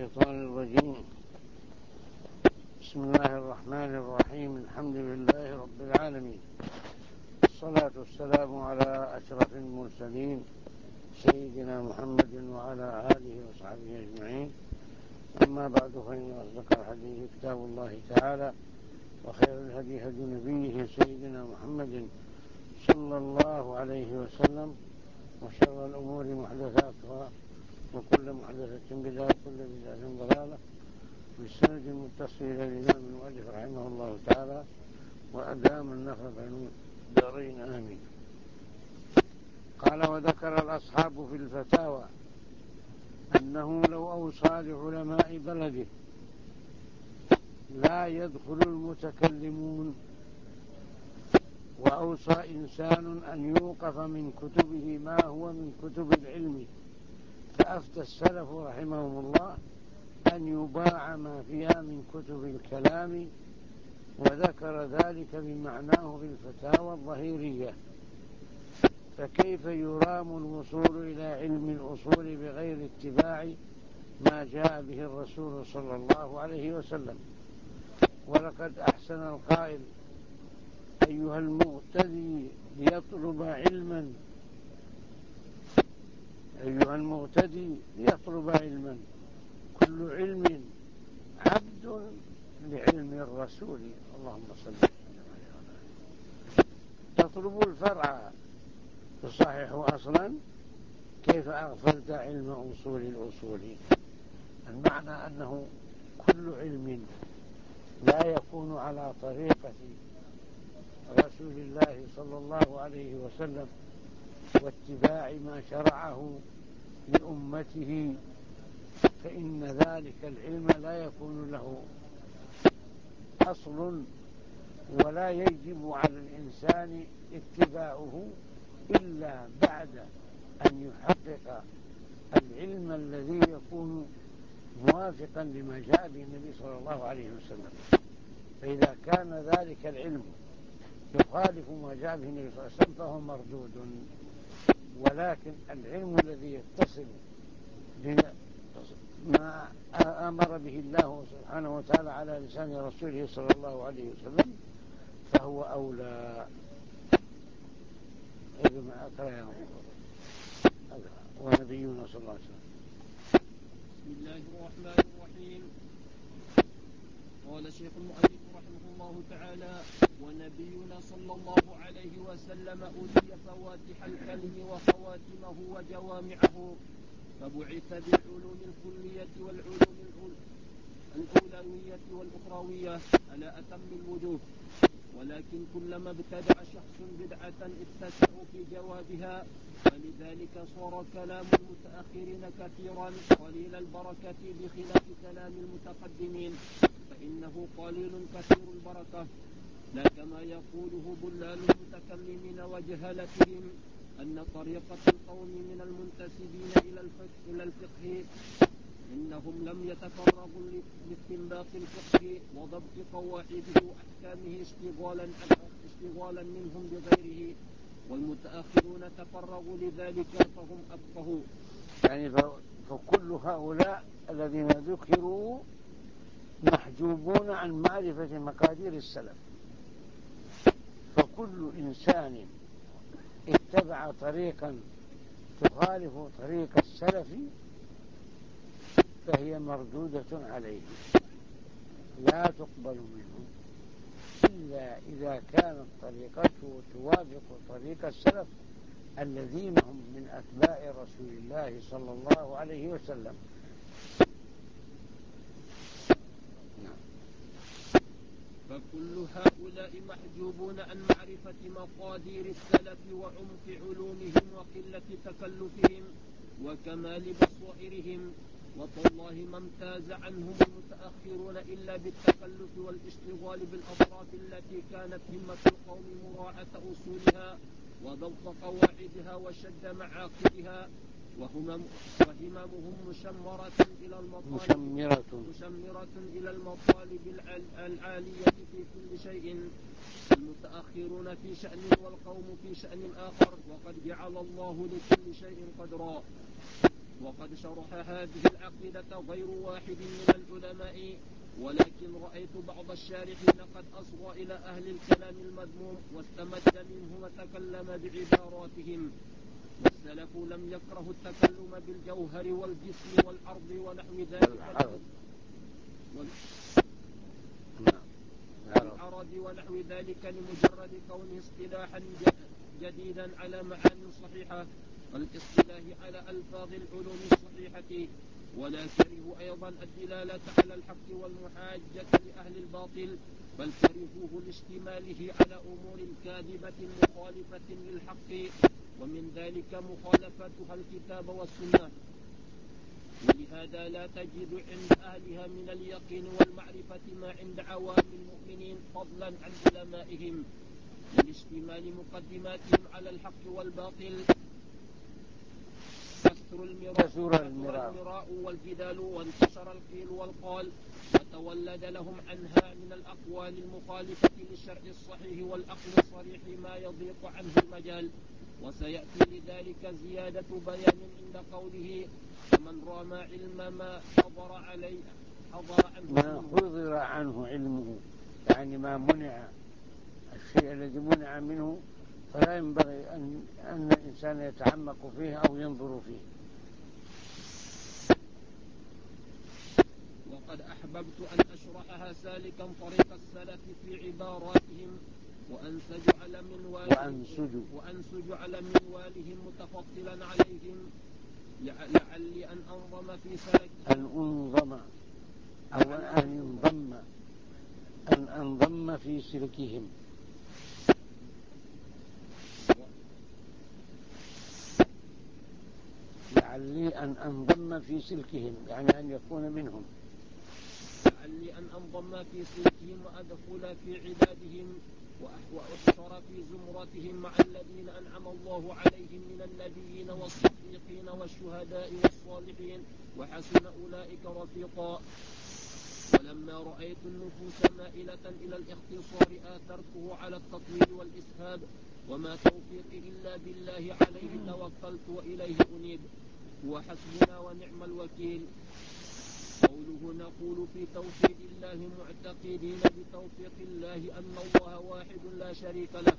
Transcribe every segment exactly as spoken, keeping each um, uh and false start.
الشيطان الرجيم. بسم الله الرحمن الرحيم. الحمد لله رب العالمين، الصلاة والسلام على أشرف المرسلين سيدنا محمد وعلى آله وصحبه أجمعين. أما بعد، فإن أصدق الحديث كتاب الله تعالى، وخير الهدي هدي نبيه سيدنا محمد صلى الله عليه وسلم، وشر الأمور محدثاتها، وكل محدثة بدعة، وكل بدعة ضلالة. بالسند المتصل إلى الإمام المؤلف رحمه الله تعالى، وأدام النفع بين الدارين آمين. قال: وذكر الأصحاب في الفتاوى أنه لو أوصى لعلماء بلده لا يدخل المتكلمون، وأوصى إنسان أن يوقف من كتبه ما هو من كتب العلم، فأفتى السلف رحمهم الله أن يباع ما فيها من كتب الكلام، وذكر ذلك بمعناه في الفتاوى الظهيرية. فكيف يرام الوصول إلى علم الأصول بغير اتباع ما جاء به الرسول صلى الله عليه وسلم؟ ولقد أحسن القائل: أيها المغتدي ليطلب علما أيها المغتدي ليطلب علما كل علم عبد لعلم الرسول. اللهم صل وسلم عليه. تطلب الفرع تصحح أصلا، كيف أغفلت علم أصول الأصول؟ المعنى أنه كل علم لا يكون على طريقة رسول الله صلى الله عليه وسلم واتباع ما شرعه لأمته، فإن ذلك العلم لا يكون له أصل، ولا يجب على الإنسان اتباعه إلا بعد أن يحقق العلم الذي يكون موافقا لما جاء به النبي صلى الله عليه وسلم. فإذا كان ذلك العلم يخالف ما جاء به النبي صلى الله عليه وسلم فهو مردود. ولكن العلم الذي يتصل بما أمر به الله سبحانه وتعالى على لسان رسوله صلى الله عليه وسلم فهو أولى. ونبينا صلى الله عليه وسلم. بسم الله الرحمن الرحيم. قال الشيخ المؤلف رحمه الله تعالى: ونبينا صلى الله عليه وسلم أوتي فواتح الكلم وخواتمه وجوامعه، فبعث بالعلوم الكلية والعلوم الأولوية والأخروية على أتم الوجوه. ولكن كلما ابتدع شخص بدعة اتسعوا في جوابها، فلذلك صار كلام المتأخرين كثيرا قليل البركة بخلاف كلام المتقدمين، فإنه قليل كثير البركة. لا كما يقوله ضلال المتكلمين وجهلتهم أن طريقة القوم من المنتسبين إلى الفقه إنهم لم يتفرغوا لاستنباط الفقه وضبط قواعده وأحكامه اشتغالا اشتغالا منهم بغيره، والمتأخرون تفرغوا لذلك فهم أفقهوا. يعني فكل هؤلاء الذين ذكروا محجوبون عن معرفة مقادير السلف. فكل إنسان اتبع طريقا تخالف طريق السلف فهي مردودة عليه، لا تقبل منه إلا إذا كانت طريقته توافق طريق السلف الذين هم من أتباع رسول الله صلى الله عليه وسلم. فكل هؤلاء محجوبون عن معرفة مقادير السلف وعمق علومهم وقلة تكلفهم وكمال بصائرهم. وتالله ما امتاز عنهم المتأخرون إلا بالتكلف والاشتغال بالأطراف التي كانت همة القوم مراعاة أصولها وضبط قواعدها وشد معاقدها، وهممهم مشمرة إلى المطالب مشمرة, مشمرة إلى المطالب العالية في كل شيء. المتأخرون في شأن والقوم في شأن آخر، وقد جعل الله لكل شيء قدرا. وقد شرح هذه العقيدة غير واحد من العلماء، ولكن رأيت بعض الشارحين قد أصغى إلى أهل الكلام المذموم واستمد منهم وتكلم بعباراتهم. والسلف لم يكرهوا التكلم بالجوهر والجسم والأرض ونحو ذلك والعرض ونحو ذلك لمجرد كونه اصطلاحا جديدا على معاني صحيحة والاصطلاح على ألفاظ العلوم الصحيحة. ولا كرهوا أيضا الدلالة على الحق والمحاجة لأهل الباطل، بل كرهوه لاشتماله على أمور كاذبة مخالفة للحق، ومن ذلك مخالفتها الكتاب والسنة. ولهذا لا تجد عند أهلها من اليقين والمعرفة ما عند عوام المؤمنين فضلا عن علمائهم، لاشتمال مقدماتهم على الحق والباطل كثر المراء والجدال، وانتشر القيل والقال، وتولد لهم عنها من الأقوال المخالفة للشرع الصحيح والعقل الصريح ما يضيق عنه المجال. وسيأتي لذلك زيادة بيان عند قوله: فمن رام علم ما حضر عليه حضر عنه ما حضر عنه علمه، يعني ما منع، الشيء الذي منع منه فلا ينبغي أن, أن الإنسان يتعمق فيه أو ينظر فيه. وقد أحببت أن أشرحها سالكا طريق السلف في عباراتهم، وأنسج على منوالهم وأنسج على منوالهم متفضلا عليهم، لعلي أن أنظم في سلك أن أنظم أو أن انضم أن أنضم في سلكهم لعلي أن أنضم في سلكهم، يعني أن يكون منهم. لعلي أن أنضم في سلكهم وأدخل في عبادهم وأحشر في زمرتهم مع الذين أنعم الله عليهم من النبيين والصديقين والشهداء والصالحين، وحسن أولئك رفيقا. ولما رأيت النفوس مائلة إلى الاختصار آثرته على التطويل والإسهاب، وما توفيقي إلا بالله، عليه توكلت وإليه أنيب، هو حسبنا ونعم الوكيل. قوله: نقول في توحيد الله معتقدين بتوفيق الله أن الله واحد لا شريك له.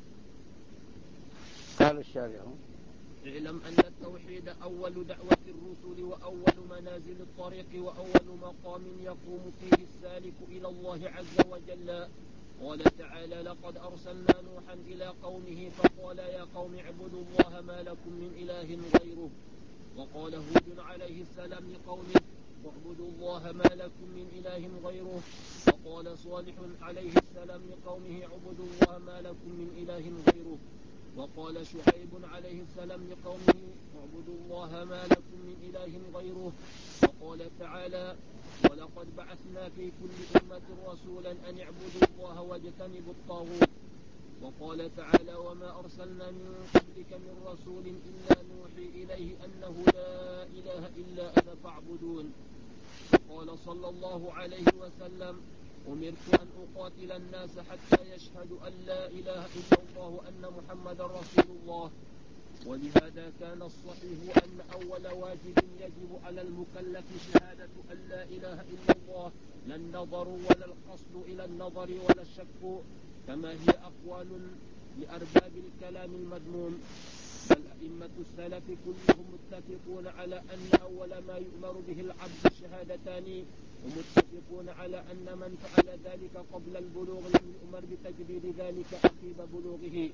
قال الشارع: اعلم أن التوحيد أول دعوة الرسل وأول منازل الطريق وأول مقام يقوم فيه السالك إلى الله عز وجل. قال تعالى: لقد أرسلنا نوحا إلى قومه فقال يا قوم اعبدوا الله ما لكم من إله غيره. وقال هود عليه السلام لقومه: واعبدوا الله ما لكم من إله غيره. وقال صالح عليه السلام لقومه: اعبدوا الله ما لكم من إله غيره. وقال شعيب عليه السلام لقومه: اعبدوا الله ما لكم من إله غيره. وقال تعالى: ولقد بعثنا في كل أمة رسولا أن اعبدوا الله واجتنبوا الطاغوت. وقال تعالى: وما أرسلنا من قبلك من رسول إلا نوحي إليه أنه لا إله إلا أنا فاعبدون. وقال صلى الله عليه وسلم: أمرت أن أقاتل الناس حتى يشهدوا أن لا إله إلا الله وأن محمدا رسول الله. ولهذا كان الصحيح أن أول واجب يجب على المكلف شهادة أن لا إله إلا الله، لا النظر ولا القصد إلى النظر ولا الشك، كما هي أقوال لأرباب الكلام المذموم. بل أئمة السلف كلهم متفقون على أن أول ما يؤمر به العبد الشهادتان، ومتفقون على أن من فعل ذلك قبل البلوغ لم يؤمر بتجديد ذلك عقب بلوغه،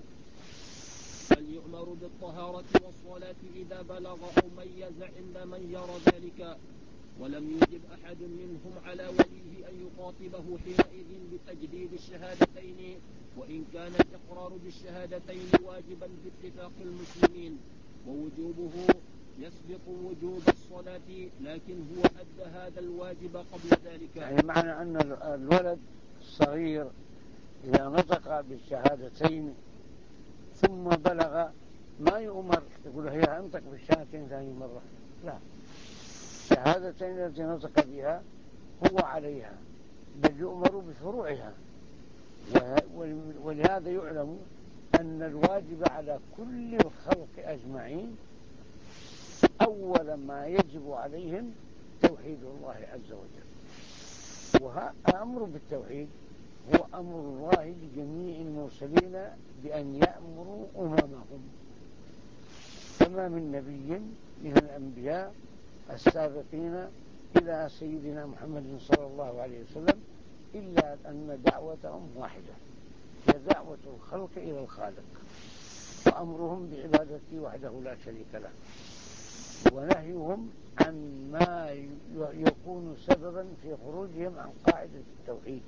بل يؤمر بالطهارة والصلاة إذا بلغ أو ميز عند من يرى ذلك. ولم يجب أحد منهم على وليه أن يخاطبه حينئذ بتجديد الشهادتين، وإن كان الإقرار بالشهادتين واجبا باتفاق المسلمين، ووجوبه يسبق وجوب الصلاة، لكن هو أدى هذا الواجب قبل ذلك. يعني معنى أن الولد الصغير إذا نطق بالشهادتين ثم بلغ ما يؤمر يقول هي أنطق بالشهادتين ثاني مرة، لا، الشهادتين التي نطق بها هو عليها، بل يؤمر بفروعها. ولهذا يعلم أن الواجب على كل الخلق أجمعين أول ما يجب عليهم توحيد الله عز وجل. وأمر بالتوحيد هو أمر الله لجميع المرسلين بأن يأمروا أممهم، فما من نبي من الأنبياء السابقين إلى سيدنا محمد صلى الله عليه وسلم إلا أن دعوتهم واحدة، هي دعوة الخلق إلى الخالق، وأمرهم بعبادته وحده لا شريك له، ونهيهم عن ما يكون سببا في خروجهم عن قاعدة التوحيد.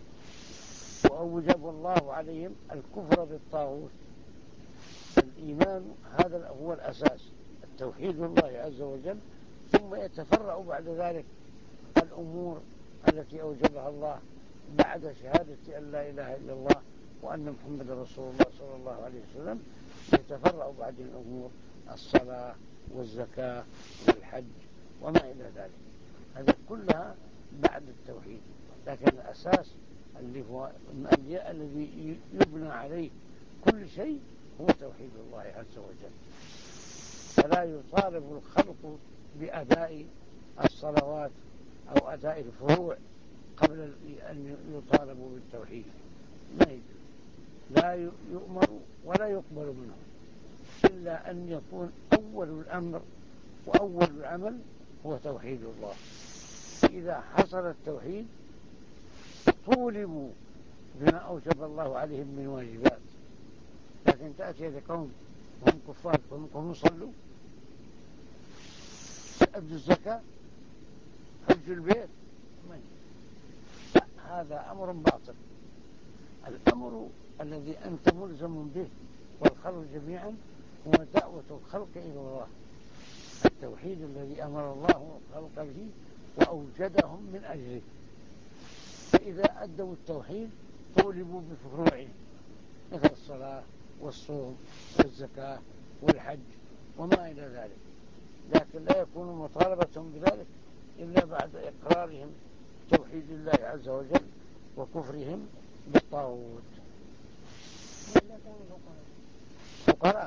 وأوجب الله عليهم الكفر بالطاغوت. الإيمان هذا هو الأساس، التوحيد الله عز وجل، ثم يتفرع بعد ذلك الأمور التي أوجبها الله بعد شهادة أن لا إله إلا الله وأن محمد رسول الله صلى الله عليه وسلم. يتفرع بعد الأمور الصلاة والزكاة والحج وما إلى ذلك، هذه كلها بعد التوحيد. لكن الأساس اللي هو الذي يبنى عليه كل شيء هو توحيد الله عز وجل. فلا يطالب الخلق بأداء الصلوات أو أداء الفروع قبل أن يطالبوا بالتوحيد، لا يجب، لا يؤمر ولا يقبل منه إلا أن يكون أول الأمر وأول العمل هو توحيد الله. فإذا حصل التوحيد طولبوا بما أوجب الله عليهم من واجبات. لكن تأتي لقوم وهم كفار وهم يصلوا، أدوا الزكاة، حجوا البيت، لا، هذا أمر باطل. الأمر الذي أنت ملزم به والخلق جميعا هو دعوة الخلق إلى الله، التوحيد الذي أمر الله الخلق به وأوجدهم من أجله. فإذا أدوا التوحيد طولبوا بفروعه مثل الصلاة والصوم والزكاة والحج وما إلى ذلك، لكن لا يكون مطالبتهم بذلك إلا بعد إقرارهم توحيد الله عز وجل وكفرهم بالطاغوت. فقراء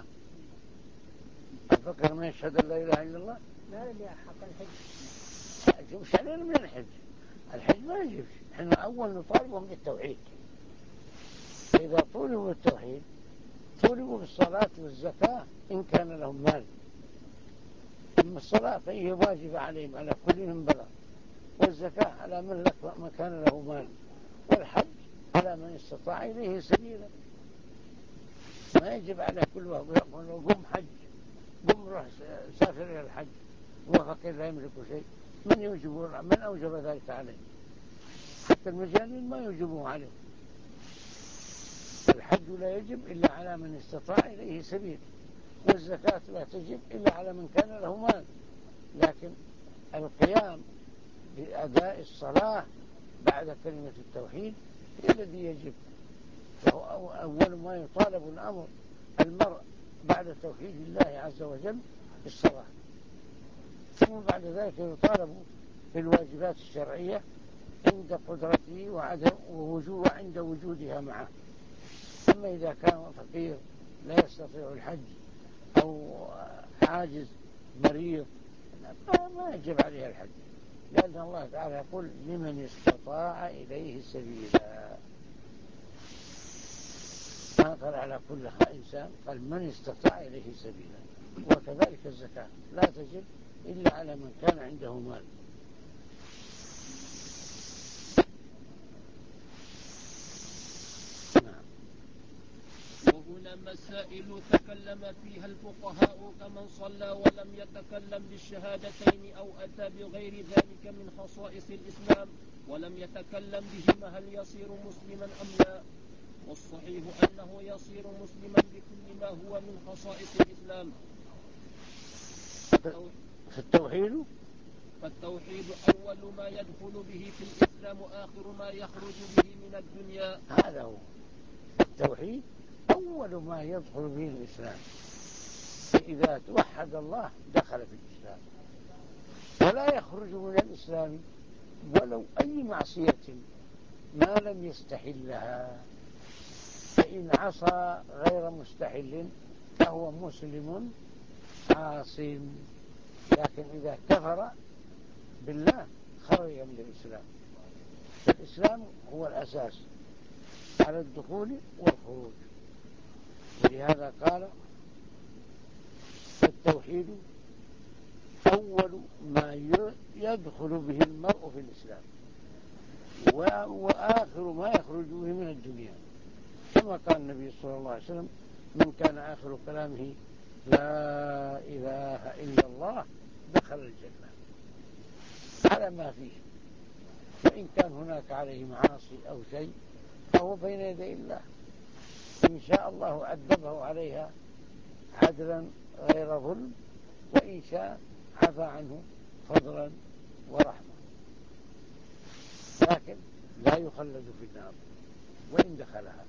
الفقر ما يشهد أن لا إله إلا الله ما اللي حق الحج مش علينا من الحج، الحج ما يجبش، احنا أول نطالبهم بالتوحيد. فإذا طولبوا بالتوحيد طولبوا بالصلاة والزكاة إن كان لهم مال. أما الصلاة فهي واجبة عليهم على كل من بلغ، والزكاة على من لك ما كان له مال، والحج على من استطاع إليه سبيلا. ما يجب على كل واحد يقول قم حج، قم روح سافر إلى الحج، وفقير لا يملك شيء. من يوجب من أوجب ذلك عليه؟ حتى المجانين ما يوجبوه عليه. الحج لا يجب إلا على من استطاع إليه سبيل، والزكاة لا تجب إلا على من كان له مال. لكن القيام بأداء الصلاة بعد كلمة التوحيد هي الذي يجب، فهو أول ما يطالب الأمر المرء بعد توحيد الله عز وجل بالصلاة، ثم بعد ذلك يطالب بالواجبات الشرعية عند قدرته وعدم ووجود عند وجودها معه. أما إذا كان فقير لا يستطيع الحج أو عاجز مريض ما يجب عليه الحج، لأن الله تعالى يقول لمن استطاع إليه سبيلا، ما قال على كل إنسان، قال من استطاع إليه سبيلا. وكذلك الزكاة لا تجب إلا على من كان عنده مال. وهنا مسائل تكلم فيها الفقهاء كمن صلى ولم يتكلم بالشهادتين أو أتى بغير ذلك من خصائص الإسلام ولم يتكلم بهما هل يصير مسلما أم لا؟ والصحيح أنه يصير مسلما بكل ما هو من خصائص الإسلام. في التوحيد فالتوحيد أول ما يدخل به في الإسلام وآخر ما يخرج به من الدنيا. هذا هو التوحيد، أول ما يدخل به الإسلام. فإذا توحد الله دخل في الإسلام، ولا يخرج من الإسلام ولو أي معصية ما لم يستحلها. فإن عصى غير مستحل فهو مسلم عاصم. لكن إذا كفر بالله خرج من الإسلام. الإسلام هو الأساس على الدخول والخروج. ولهذا قال التوحيد أول ما يدخل به المرء في الإسلام وآخر ما يخرج به من الدنيا، كما قال النبي صلى الله عليه وسلم: من كان آخر كلامه لا إله إلا الله دخل الجنة على ما فيه. وإن كان هناك عليه معاصي أو شيء فهو بين يدي الله، إن شاء الله عذبه عليها عدلا غير ظلم، وإن شاء عفى عنه فضلا ورحمة، لكن لا يخلد في النار وإن دخلها.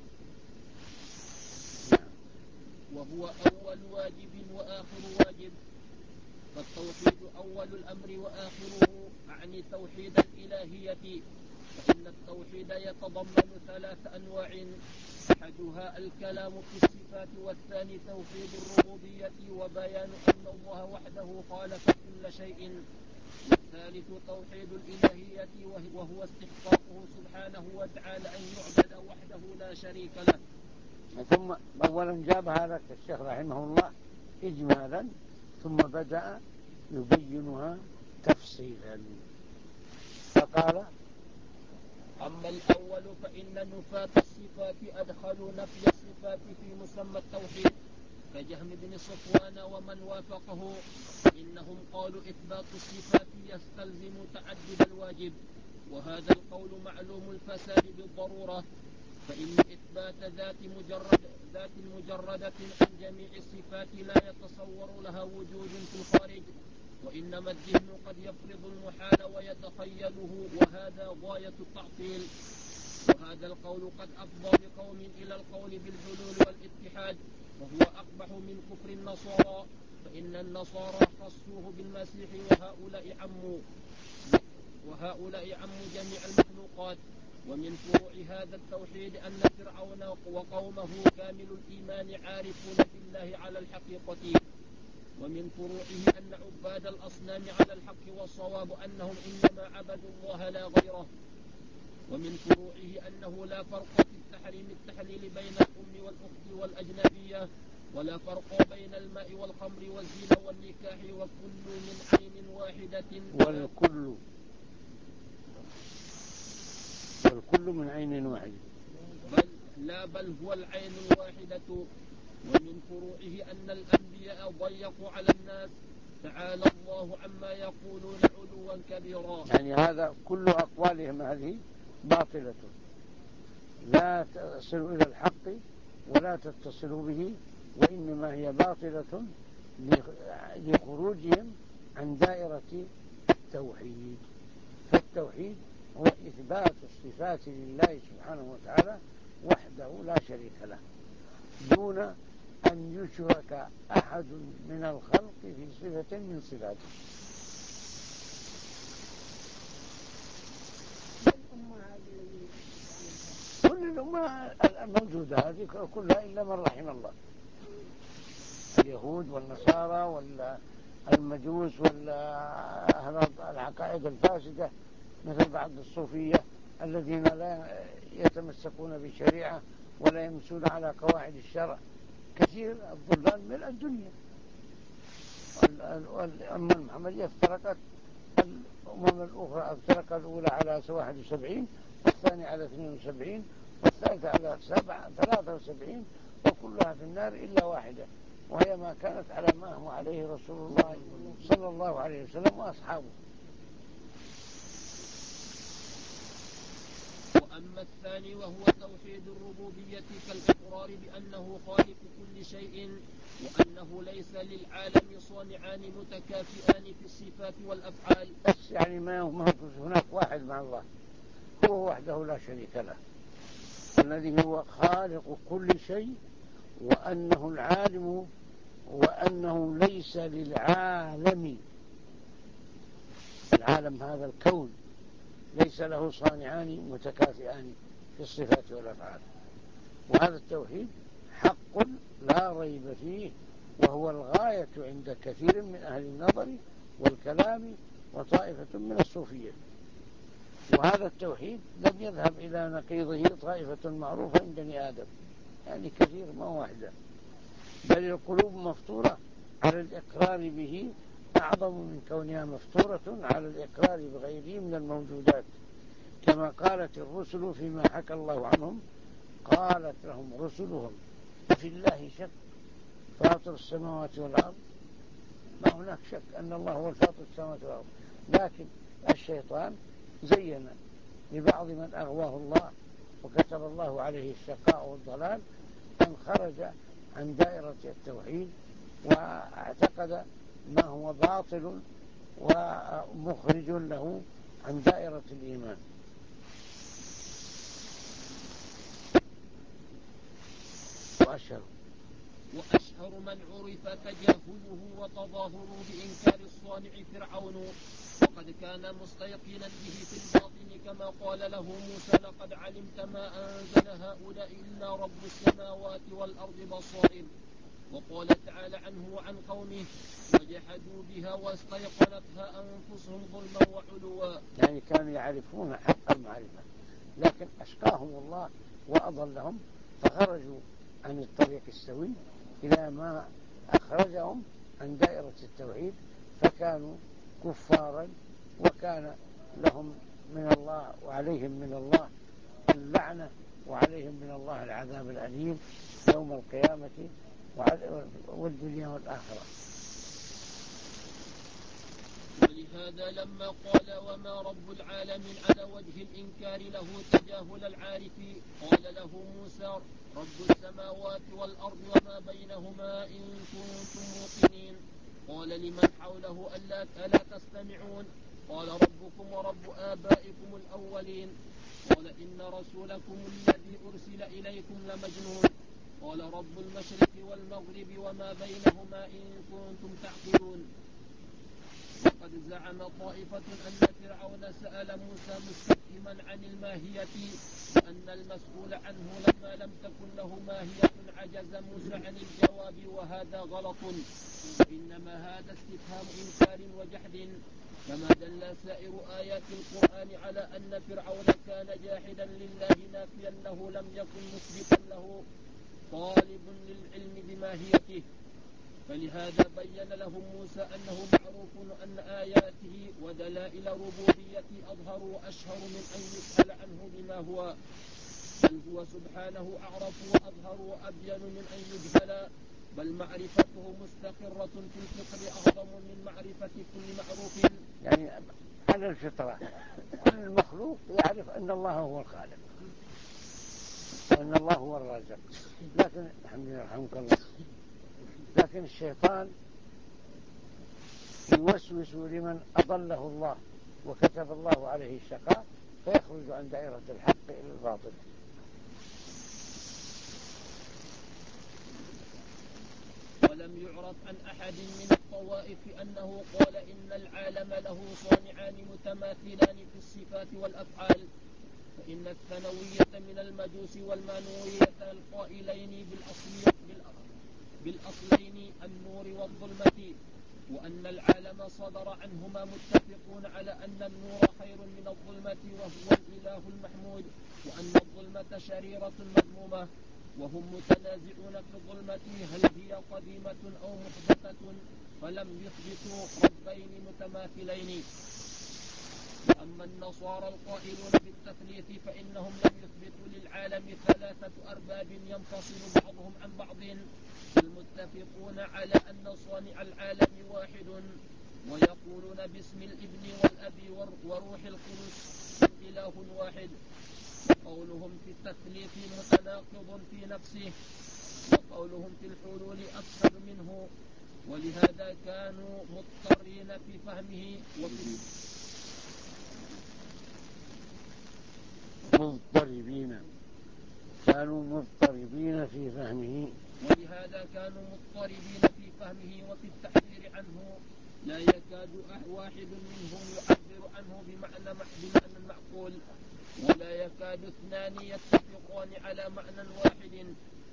وهو أول واجب وآخر واجب، فالتوحيد أول الأمر وآخره، أعني توحيد الإلهية. فإن التوحيد يتضمن ثلاث أنواع: أحدها الكلام في الصفات، والثاني توحيد الربوبية وبيان أن الله وحده خالق كل شيء، والثالث توحيد الإلهية وهو استحقاقه سبحانه وتعالى أن يعبد وحده لا شريك له. ثم أولا جابها لك الشيخ رحمه الله إجمالا، ثم بدأ يبينها تفصيلا، فقال: أما الأول فإن نفاة الصفات أدخلوا نفي الصفات في مسمى التوحيد كجهم بن صفوان ومن وافقه، إنهم قالوا إثبات الصفات يستلزم تعدد الواجب، وهذا القول معلوم الفساد بالضرورة، فإن إثبات ذات مجرد ذات مجردة عن جميع الصفات لا يتصور لها وجود في الخارج، وإنما الذهن قد يفرض المحال ويتخيله، وهذا غاية التعطيل. وهذا القول قد أفضى بقوم إلى القول بالحلول والاتحاد، وهو أقبح من كفر النصارى، فإن النصارى خصوه بالمسيح وهؤلاء عموا وهؤلاء عموا جميع المخلوقات. ومن فروع هذا التوحيد أن فرعون وقومه كامل الإيمان عارفون بالله على الحقيقة. ومن فروعه أن عباد الأصنام على الحق والصواب أنهم إنما عبدوا الله لا غيره. ومن فروعه أنه لا فرق في التحريم التحليل بين الأم والأخت والأجنبية، ولا فرق بين الماء والخمر والزنا والنكاح، وكل من عين واحدة والكل والكل من عين واحدة بل لا بل هو العين الواحدة. ومن فروعه أن الأنبياء ضيقوا على الناس، تعالى الله عما يقولون علوا كبيرا. يعني هذا كل أقوالهم هذه باطلة، لا تصل إلى الحق ولا تتصل به، وإنما هي باطلة لخروجهم عن دائرة التوحيد. فالتوحيد هو إثبات الصفات لله سبحانه وتعالى وحده لا شريك له، دون أن يشرك أحد من الخلق في صفة من صفاته. كل الأمة الموجودة هذه كلها إلا من رحم الله، اليهود والنصارى والمجوس والأهل العقائد الفاسدة مثل بعض الصوفية الذين لا يتمسكون بشريعة ولا يمسون على قواعد الشرع، كثير الضلال من الدنيا. الأمة المحمدية افترقت، الأمم الأخرى افترقت، الأولى على واحد وسبعين، والثانية على اثنين وسبعين، والثالثة على ثلاثة وسبعين، وكلها في النار إلا واحدة، وهي ما كانت على ما هو عليه رسول الله صلى الله عليه وسلم وأصحابه. وأما الثاني وهو توحيد الربوبية كالإقرار بأنه خالق كل شيء، وأنه ليس للعالم صانعان متكافئان في الصفات والأفعال. بس يعني ما هناك واحد مع الله، هو وحده لا شريك له، الذي هو خالق كل شيء، وأنه العالم، وأنه ليس للعالم، العالم هذا الكون ليس له صانعان متكافئان في الصفات والأفعال. وهذا التوحيد حق لا ريب فيه، وهو الغاية عند كثير من أهل النظر والكلام وطائفة من الصوفية. وهذا التوحيد لم يذهب إلى نقيضه طائفة معروفة عند بني آدم، يعني كثير ما واحدة، بل القلوب مفطورة على الإقرار به أعظم من كونها مفطورة على الإقرار بغيره من الموجودات، كما قالت الرسل فيما حكى الله عنهم، قالت لهم رسلهم أفي الله شك فاطر السماوات والأرض. ما هناك شك أن الله هو الفاطر السماوات والأرض، لكن الشيطان زين لبعض من أغواه الله وكتب الله عليه الشقاء والضلال أن خرج عن دائرة التوحيد واعتقد ما هو باطل ومخرج له عن دائرة الإيمان. وأشهر وأشهر من عرف تجاهله وتظاهره بإنكار الصانع فرعون، وقد كان مستيقنا به في الباطن، كما قال له موسى لقد علمت ما أنزل هؤلاء إلا رب السماوات والأرض بصائر. وقال تعالى عنه وعن قومه وجحدوا بها واستيقنتها أنفسهم ظلما وعلوا. يعني كانوا يعرفون حق المعرفة، لكن أشقاهم الله وأضلهم فخرجوا عن الطريق السوي إلى ما أخرجهم عن دائرة التوحيد، فكانوا كفارا، وكان لهم من الله وعليهم من الله اللعنة وعليهم من الله العذاب الأليم يوم القيامة والدنيا والآخرة. ولهذا لما قال وما رب العالمين على وجه الإنكار له تجاهل العارف، قال له موسى رب السماوات والأرض وما بينهما إن كنتم موقنين. قال لمن حوله ألا, ألا تستمعون؟ قال ربكم ورب آبائكم الأولين. قال إن رسولكم الذي أرسل إليكم لمجنون. قال رب المشرق والمغرب وما بينهما إن كنتم تعقلون. وقد زعم طائفة أن فرعون سأل موسى مستفهما عن الماهية، وأن المسؤول عنه لما لم تكن له ماهية عجز موسى عن الجواب، وهذا غلط، وإنما هذا استفهام إنكار وجحد، كما دل سائر آيات القرآن على أن فرعون كان جاحدا لله نافيا له لم يكن مثبتا له طالب للعلم بماهيته. فلهذا بين لهم موسى أنه معروف أن آياته ودلائل ربوبيته أظهر وأشهر من أن يسأل عنه بما هو، بل هو سبحانه أعرف وأظهر وأبين من أن يجهل، بل معرفته مستقرة في الفطر أعظم من معرفة كل معروف. يعني على الفطرة كل المخلوق يعرف أن الله هو الخالق وأن الله هو الرازق، لكن الحمد لله رحمك الله، لكن الشيطان يوسوس لمن أضله الله وكتب الله عليه الشقاء فيخرج عن دائرة الحق إلى الباطل. ولم يعرف عن أحد من الطوائف أنه قال إن العالم له صانعان متماثلان في الصفات والأفعال، فإن الثانوية من المجوس والمانوية القائلين بالأصلية بالأصلين النور والظلمة، وأن العالم صدر عنهما متفقون على أن النور خير من الظلمة وهو الإله المحمود، وأن الظلمة شريرة مذمومة، وهم متنازعون في الظلمة هل هي قديمة أو محدثة، فلم يثبتوا ربين متماثلين. وأما النصارى القائلون بالتثليث فإنهم لم يثبتوا للعالم ثلاثة أرباب ينفصل بعضهم عن بعض، المتفقون على أن صانع العالم واحد، ويقولون باسم الابن والأب وروح القدس إله واحد. وقولهم في التثليث متناقض في نفسه، وقولهم في الحلول أفسد منه، ولهذا كانوا مضطرين في فهمه وفي مضطربين كانوا مضطربين في فهمه ولهذا كانوا مضطربين في فهمه وفي التحذير عنه، لا يكاد واحد منهم يعبر عنه بمعنى بمعنى معقول، ولا يكاد اثنان يتفقان على معنى واحد،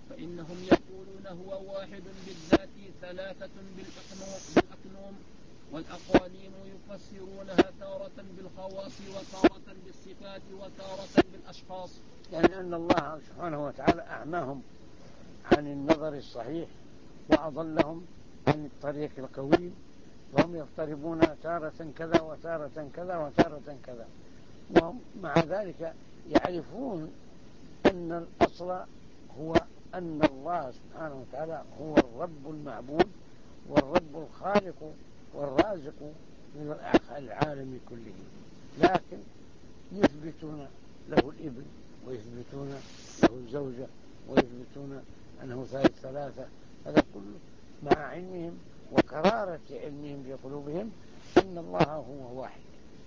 فإنهم يقولون هو واحد بالذات ثلاثة بالأكنوم, والأقانيم يفسرونها تارة بالخواص وتارة بالصفات وتارة بالأشخاص. يعني أن الله سبحانه وتعالى أعماهم عن النظر الصحيح وأضلهم عن الطريق القويم، وهم يضطربون تارة كذا وتارة كذا وتارة كذا، وهم مع ذلك يعرفون أن الأصل هو أن الله سبحانه وتعالى هو الرب المعبود والرب الخالق والرازق للعالم كله، لكن يثبتون له الابن ويثبتون له الزوجة ويثبتون أنه ثالث ثلاثة، هذا كله مع علمهم وقرارة علمهم بقلوبهم أن الله هو واحد،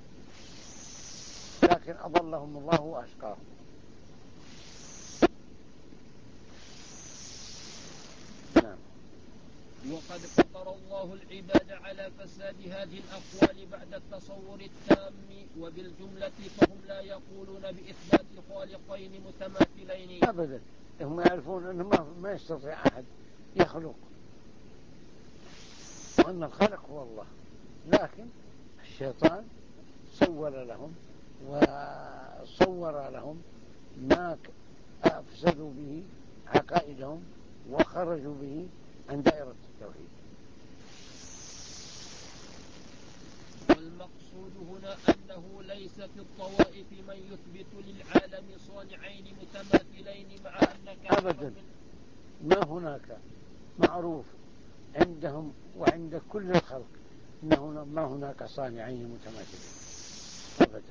لكن أضلهم الله وأشقاهم. نعم. وقد فطر الله العباد على فساد هذه الأقوال بعد التصور التام، وبالجملة فهم لا يقولون بإثبات خالقين متماثلين أبدا، هم يعرفون أنه ما يستطيع أحد يخلق، وأن الخالق هو الله، لكن الشيطان سول لهم وصور لهم ما أفسدوا به عقائدهم وخرجوا به عن دائرة التوحيد. والمقصود هنا أنه ليس في الطوائف من يثبت للعالم صانعين متماثلين، مع أن أبدا ما هناك معروف عندهم وعند كل الخلق أنه ما هناك صانعين متماثلين أبدا،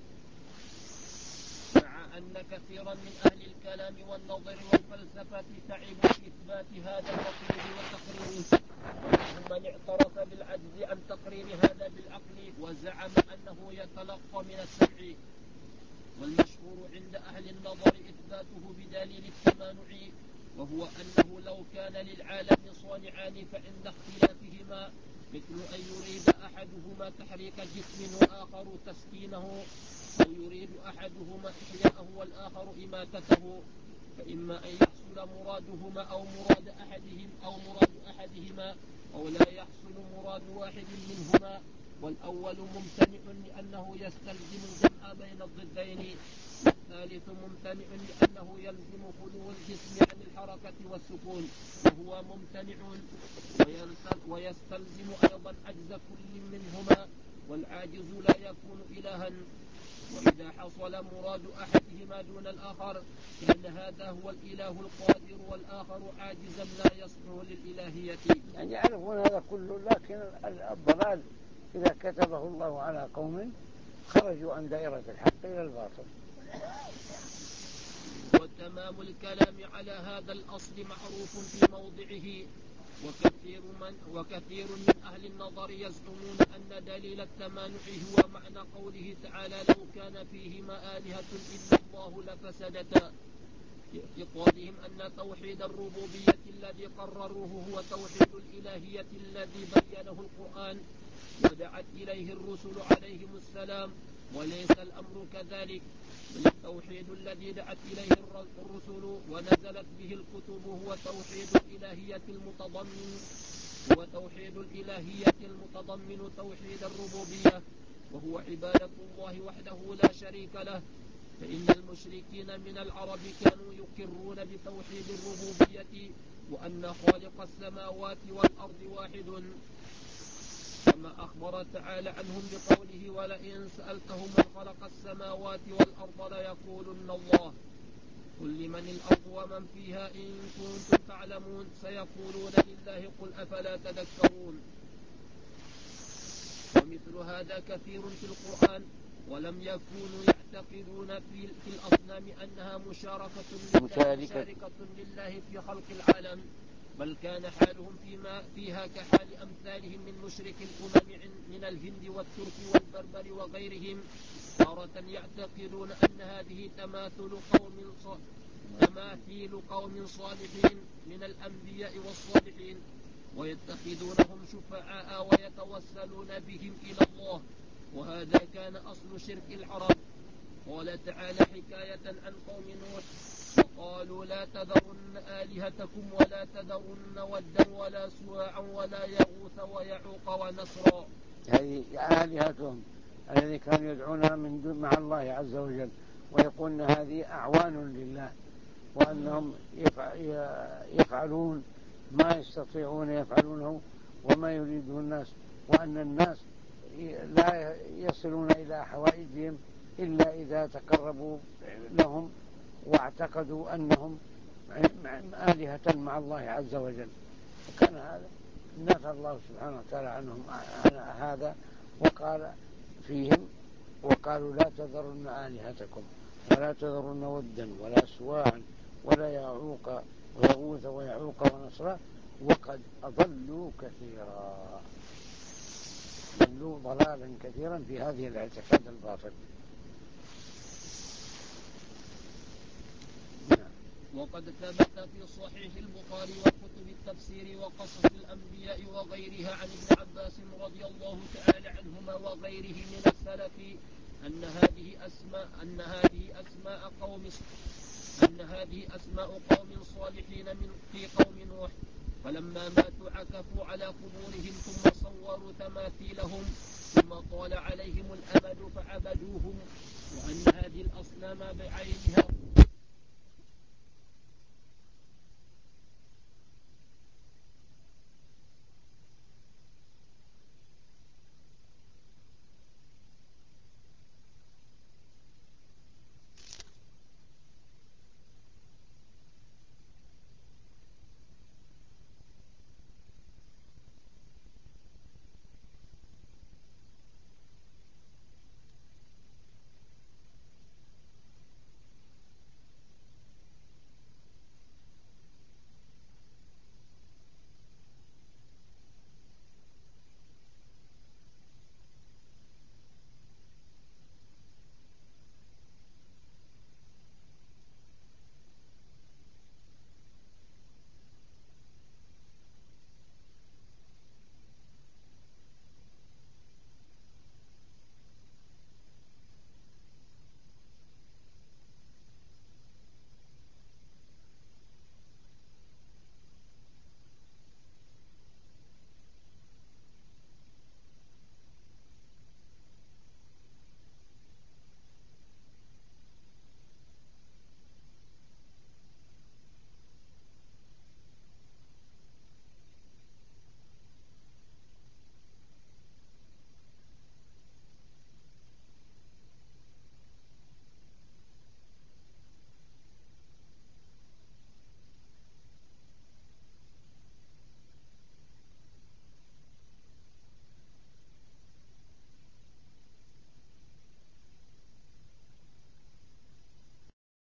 مع أن كثيرا من أهل الكلام والنظر والفلسفة تعبوا في إثبات هذا التقرير وتقريره، ومنهم من اعترف بالعجز عن تقرير هذا بالعقل وزعم أنه يتلقى من السمع. والمشهور عند أهل النظر إثباته بدليل التمانع، وهو أنه لو كان للعالم صانعان فعند اختلافهما مثل أن يريد أحدهما تحريك جسم وآخر تسكينه، أو يريد أحدهما إحياءه والآخر إماتته، فإما أن يحصل مرادهما أو مراد أحدهم أو مراد أحدهما أو لا يحصل مراد واحد منهما، والأول ممتنع لأنه يستلزم الجمع بين الضدين، والثالث ممتنع لأنه يلزم خلو الجسم عن الحركة والسكون وهو ممتنع، ويستلزم أيضا عجز كل منهما، والعاجز لا يكون إلها. وإذا حصل مراد أحدهما دون الآخر كان هذا هو الإله القادر والآخر عاجزا لا يصلح للإلهية. يعني يعرفون هذا كله، لكن الضلال إذا كتبه الله على قوم خرجوا عن دائرة الحق إلى الباطل. وتمام الكلام على هذا الأصل معروف في موضعه، وكثير من, وكثير من أهل النظر يزعمون أن دليل التمانع هو معنى قوله تعالى لو كان فيهما آلهة إلا الله لفسدتا، باعتقادهم أن توحيد الربوبية الذي قرروه هو توحيد الإلهية الذي بينه القرآن ودعت إليه الرسل عليهم السلام، وليس الأمر كذلك، بل التوحيد الذي دعت إليه الرسل ونزلت به الكتب هو توحيد الإلهية المتضمن هو توحيد الإلهية المتضمن توحيد الربوبية، وهو عبادة الله وحده لا شريك له. فإن المشركين من العرب كانوا يقرون بتوحيد الربوبية وأن خالق السماوات والأرض واحد، كما أخبر تعالى عنهم بقوله ولئن سألتهم من خلق السماوات والأرض ليقولن الله قل لمن الأرض ومن فيها إن كنتم تعلمون سيقولون لله قل أفلا تذكرون. ومثل هذا كثير في القرآن، ولم يكونوا يعتقدون في, في الأصنام أنها مشاركة لله, مشاركة لله في خلق العالم، بل كان حالهم فيما فيها كحال أمثالهم من مشرك الأمم من الهند والترك والبربر وغيرهم، تارة يعتقدون أن هذه تماثل قوم تماثيل قوم صالحين من الأنبياء والصالحين، ويتخذونهم شفعاء ويتوسلون بهم إلى الله، وهذا كان أصل شرك العرب. قال تعالى حكاية عن قوم نوح وقالوا لا تذرن آلهتكم ولا تذرن ودا ولا سواعا ولا يغوث ويعوق ونسرا. هذه آلهتهم الذي كانوا يدعونها من دون مع الله عز وجل ويقولون هذه أعوان لله وأنهم يفعلون ما يستطيعون يفعلونه وما يريده الناس وأن الناس لا يصلون إلى حوائجهم إلا إذا تقربوا لهم واعتقدوا أنهم آلهة مع الله عز وجل. وكان هذا نفى الله سبحانه وتعالى عنهم هذا وقال فيهم وقالوا لا تذرن آلهتكم ولا تذرن ودا ولا سواعا ولا يعوق ويغوث ويعوق ونسرا وقد أضلوا كثيرا ضلوا ضلالا كثيرا في هذه الاعتقاد الباطل. وقد ثبت في صحيح البخاري وكتب التفسير وقصص الأنبياء وغيرها عن ابن عباس رضي الله تعالى عنهما وغيره من السلف أن هذه أسماء أن هذه أسماء قوم أن هذه أسماء قوم صالحين من في قوم نوح فلما ماتوا عكفوا على قبورهم ثم صوروا تماثيلهم ثم طال عليهم الأمد فعبدوهم وأن هذه الأصنام بعينها